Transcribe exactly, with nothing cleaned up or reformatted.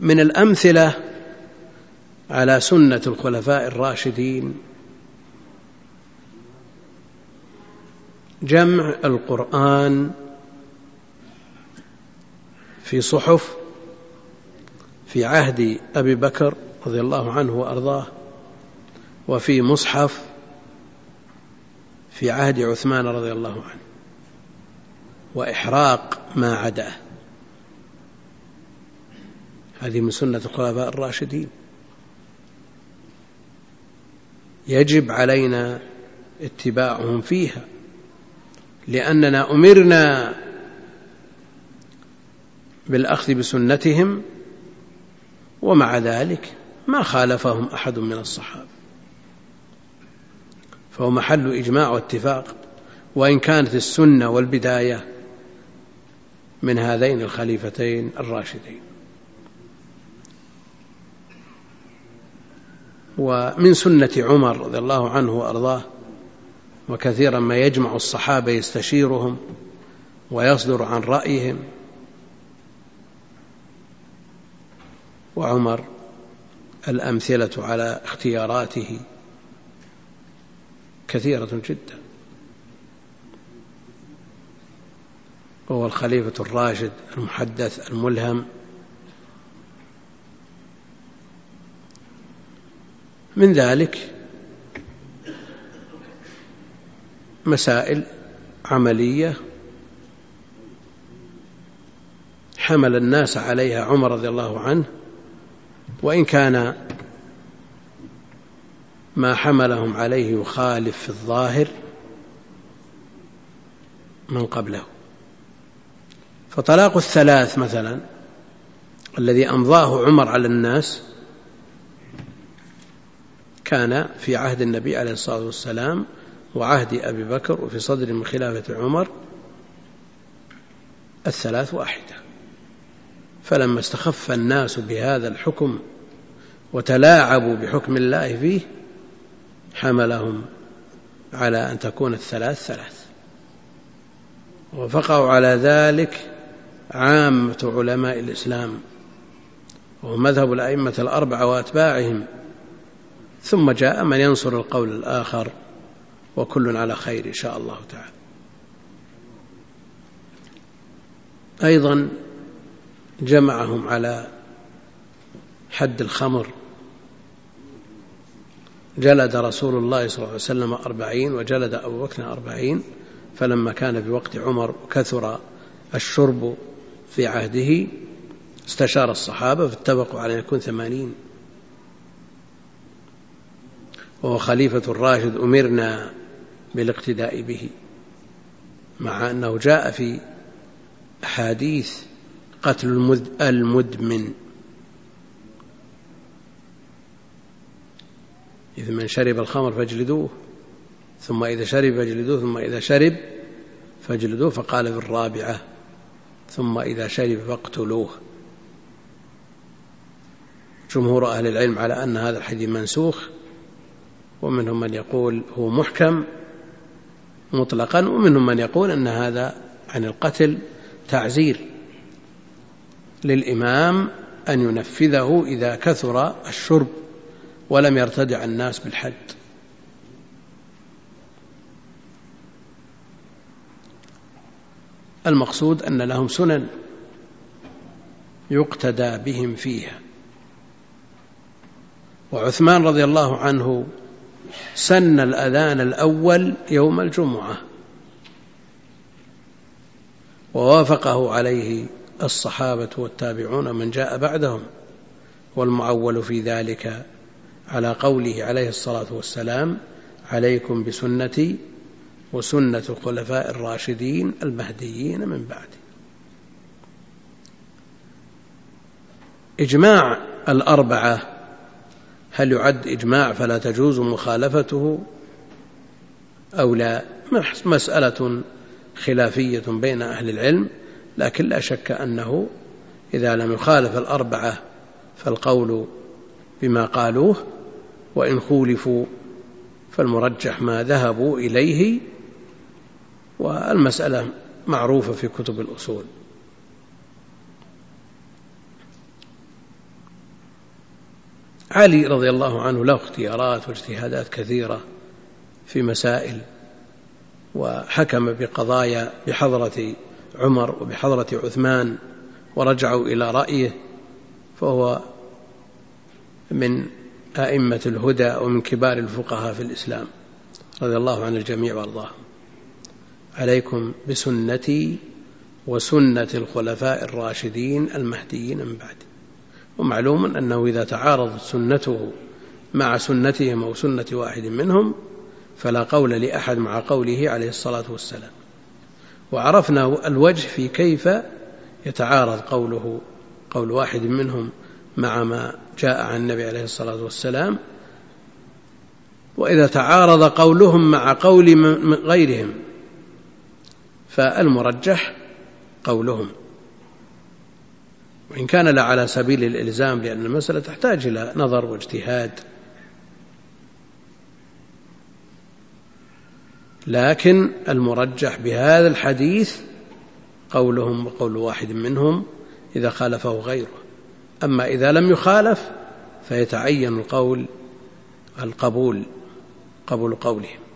من الأمثلة على سنة الخلفاء الراشدين جمع القرآن في صحف في عهد أبي بكر رضي الله عنه وأرضاه، وفي مصحف في عهد عثمان رضي الله عنه، وإحراق ما عداه. هذه من سنة الخلفاء الراشدين، يجب علينا اتباعهم فيها، لأننا أمرنا بالأخذ بسنتهم، ومع ذلك ما خالفهم أحد من الصحابة، فهو محل إجماع واتفاق، وإن كانت السنة والبداية من هذين الخليفتين الراشدين. ومن سنة عمر رضي الله عنه وأرضاه، وكثيرا ما يجمع الصحابة يستشيرهم ويصدر عن رأيهم، وعمر الأمثلة على اختياراته كثيرة جدا، وهو الخليفة الراشد المحدث الملهم. من ذلك مسائل عملية حمل الناس عليها عمر رضي الله عنه، وإن كان ما حملهم عليه يخالف في الظاهر من قبله. فطلاق الثلاث مثلا الذي أمضاه عمر على الناس كان في عهد النبي عليه الصلاة والسلام وعهد أبي بكر، وفي صدر من خلافة عمر الثلاث واحدة. فلما استخف الناس بهذا الحكم وتلاعبوا بحكم الله فيه حملهم على أن تكون الثلاث ثلاث، وفقوا على ذلك عامة علماء الإسلام، وهو مذهب الأئمة الأربعة وأتباعهم، ثم جاء من ينصر القول الآخر، وكل على خير إن شاء الله تعالى. أيضا جمعهم على حد الخمر، جلد رسول الله صلى الله عليه وسلم أربعين، وجلد أبو بكر أربعين، فلما كان بوقت عمر كثر الشرب في عهده استشار الصحابة فاتفقوا على أن يكون ثمانين، وهو خليفة الراشد أمرنا بالاقتداء به، مع أنه جاء في أحاديث قتل المدمن، إذ من شرب الخمر فاجلدوه، ثم إذا شرب فاجلدوه، ثم إذا شرب فاجلدوه، فقال في الرابعة ثم إذا شرب فاقتلوه. جمهور أهل العلم على أن هذا الحديث منسوخ، ومنهم من يقول هو محكم مطلقا، ومنهم من يقول أن هذا عن القتل تعزير للإمام أن ينفذه إذا كثر الشرب ولم يرتدع الناس بالحد. المقصود أن لهم سنن يقتدى بهم فيها. وعثمان رضي الله عنه سن الأذان الأول يوم الجمعة، ووافقه عليه الصحابة والتابعون من جاء بعدهم، والمعول في ذلك على قوله عليه الصلاة والسلام: عليكم بسنتي وسنة الخلفاء الراشدين المهديين من بعدي. إجماع الأربعة هل يعد إجماع فلا تجوز مخالفته أو لا؟ مسألة خلافية بين أهل العلم، لكن لا شك أنه إذا لم يخالف الأربعة فالقول بما قالوه، وإن خولفوا فالمرجح ما ذهبوا إليه، والمسألة معروفة في كتب الأصول. علي رضي الله عنه له اختيارات واجتهادات كثيرة في مسائل، وحكم بقضايا بحضرة عمر وبحضرة عثمان ورجعوا إلى رأيه، فهو من أئمة الهدى ومن كبار الفقهاء في الإسلام رضي الله عن الجميع وارضاهم. عليكم بسنتي وسنة الخلفاء الراشدين المهديين من بعد. ومعلوم أنه إذا تعارضت سنته مع سنتهم أو سنة واحد منهم فلا قول لأحد مع قوله عليه الصلاة والسلام. وعرفنا الوجه في كيف يتعارض قوله قول واحد منهم مع ما جاء عن النبي عليه الصلاة والسلام. وإذا تعارض قولهم مع قول غيرهم فالمرجح قولهم، وإن كان لا على سبيل الإلزام، لأن المسألة تحتاج إلى نظر واجتهاد، لكن المرجح بهذا الحديث قولهم وقول واحد منهم إذا خالفه غيره. أما إذا لم يخالف فيتعين القول القبول قبول قولهم.